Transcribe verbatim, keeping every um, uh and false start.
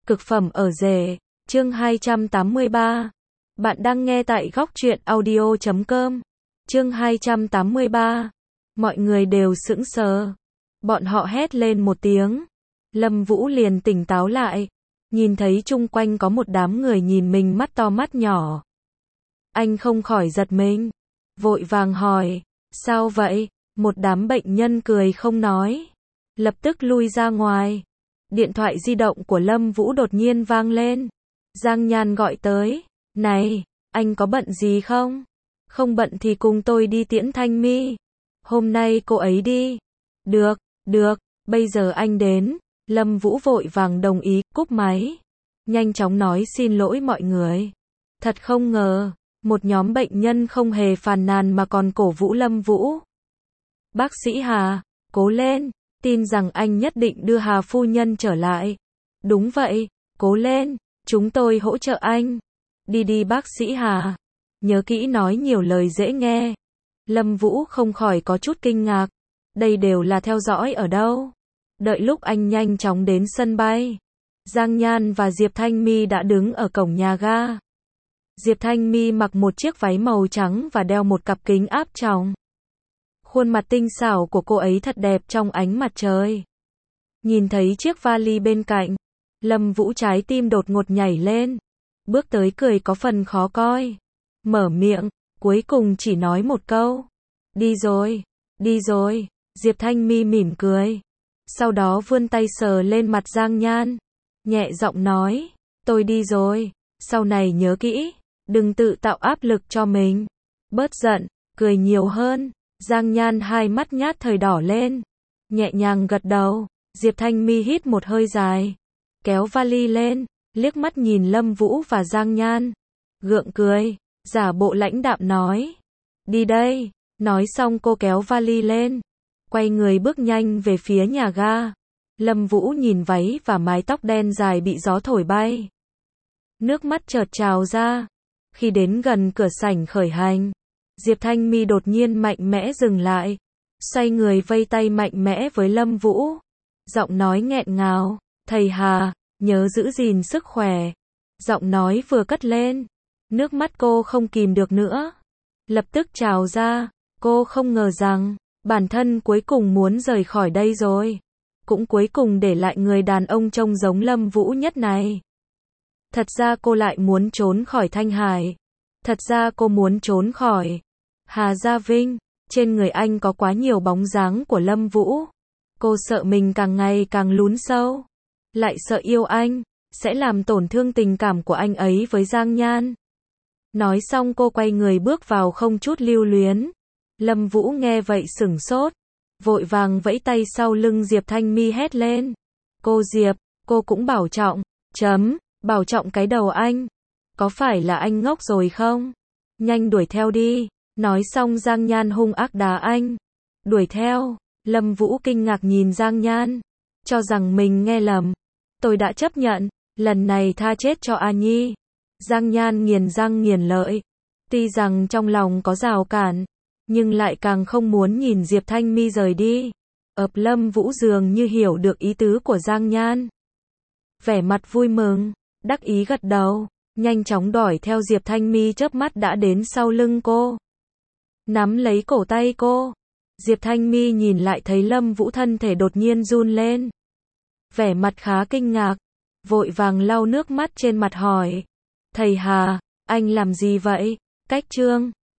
Cực phẩm ở rể, chương hai trăm tám mươi ba. Bạn đang nghe tại góc truyện audio chấm com. Chương hai trăm tám mươi ba. Mọi người đều sững sờ. Bọn họ hét lên một tiếng. Lâm Vũ liền tỉnh táo lại. Nhìn thấy chung quanh có một đám người nhìn mình mắt to mắt nhỏ. Anh không khỏi giật mình. Vội vàng hỏi. Sao vậy? Một đám bệnh nhân cười không nói. Lập tức lui ra ngoài. Điện thoại di động của Lâm Vũ đột nhiên vang lên. Giang Nhan gọi tới. Này, anh có bận gì không? Không bận thì cùng tôi đi tiễn Thanh My. Hôm nay cô ấy đi. Được, được, bây giờ anh đến. Lâm Vũ vội vàng đồng ý, cúp máy. Nhanh chóng nói xin lỗi mọi người. Thật không ngờ, một nhóm bệnh nhân không hề phàn nàn mà còn cổ vũ Lâm Vũ. Bác sĩ Hà, cố lên. Tin rằng anh nhất định đưa Hà phu nhân trở lại. Đúng vậy, cố lên, chúng tôi hỗ trợ anh. Đi đi bác sĩ Hà. Nhớ kỹ nói nhiều lời dễ nghe. Lâm Vũ không khỏi có chút kinh ngạc. Đây đều là theo dõi ở đâu? Đợi lúc anh nhanh chóng đến sân bay. Giang Nhan và Diệp Thanh My đã đứng ở cổng nhà ga. Diệp Thanh My mặc một chiếc váy màu trắng và đeo một cặp kính áp tròng. Khuôn mặt tinh xảo của cô ấy thật đẹp trong ánh mặt trời. Nhìn thấy chiếc vali bên cạnh, Lâm Vũ trái tim đột ngột nhảy lên. Bước tới cười có phần khó coi. Mở miệng, cuối cùng chỉ nói một câu. Đi rồi, đi rồi. Diệp Thanh My mỉm cười. Sau đó vươn tay sờ lên mặt Giang Nhan. Nhẹ giọng nói, tôi đi rồi. Sau này nhớ kỹ, đừng tự tạo áp lực cho mình. Bớt giận, cười nhiều hơn. Giang Nhan hai mắt nhát thời đỏ lên. Nhẹ nhàng gật đầu. Diệp Thanh My hít một hơi dài. Kéo vali lên. Liếc mắt nhìn Lâm Vũ và Giang Nhan. Gượng cười. Giả bộ lãnh đạm nói. Đi đây. Nói xong cô kéo vali lên. Quay người bước nhanh về phía nhà ga. Lâm Vũ nhìn váy và mái tóc đen dài bị gió thổi bay. Nước mắt chợt trào ra. Khi đến gần cửa sảnh khởi hành, Diệp Thanh My đột nhiên mạnh mẽ dừng lại. Xoay người vây tay mạnh mẽ với Lâm Vũ. Giọng nói nghẹn ngào. Thầy Hà, nhớ giữ gìn sức khỏe. Giọng nói vừa cất lên. Nước mắt cô không kìm được nữa. Lập tức trào ra. Cô không ngờ rằng, bản thân cuối cùng muốn rời khỏi đây rồi. Cũng cuối cùng để lại người đàn ông trông giống Lâm Vũ nhất này. Thật ra cô lại muốn trốn khỏi Thanh Hải. Thật ra cô muốn trốn khỏi Hà Gia Vinh. Trên người anh có quá nhiều bóng dáng của Lâm Vũ. Cô sợ mình càng ngày càng lún sâu. Lại sợ yêu anh sẽ làm tổn thương tình cảm của anh ấy với Giang Nhan. Nói xong cô quay người bước vào không chút lưu luyến. Lâm Vũ nghe vậy sửng sốt. Vội vàng vẫy tay sau lưng Diệp Thanh My hét lên. Cô Diệp, cô cũng bảo trọng. Chấm, bảo trọng cái đầu anh. Có phải là anh ngốc rồi không? Nhanh đuổi theo đi. Nói xong Giang Nhan hung ác đá anh. Đuổi theo. Lâm Vũ kinh ngạc nhìn Giang Nhan. Cho rằng mình nghe lầm. Tôi đã chấp nhận. Lần này tha chết cho A Nhi. Giang Nhan nghiền răng nghiền lợi. Tuy rằng trong lòng có rào cản, nhưng lại càng không muốn nhìn Diệp Thanh My rời đi. Ập Lâm Vũ dường như hiểu được ý tứ của Giang Nhan. Vẻ mặt vui mừng, đắc ý gật đầu, nhanh chóng đuổi theo Diệp Thanh My chớp mắt đã đến sau lưng cô. Nắm lấy cổ tay cô. Diệp Thanh My nhìn lại thấy Lâm Vũ thân thể đột nhiên run lên. Vẻ mặt khá kinh ngạc, vội vàng lau nước mắt trên mặt hỏi. Thầy Hà, anh làm gì vậy? Cách chương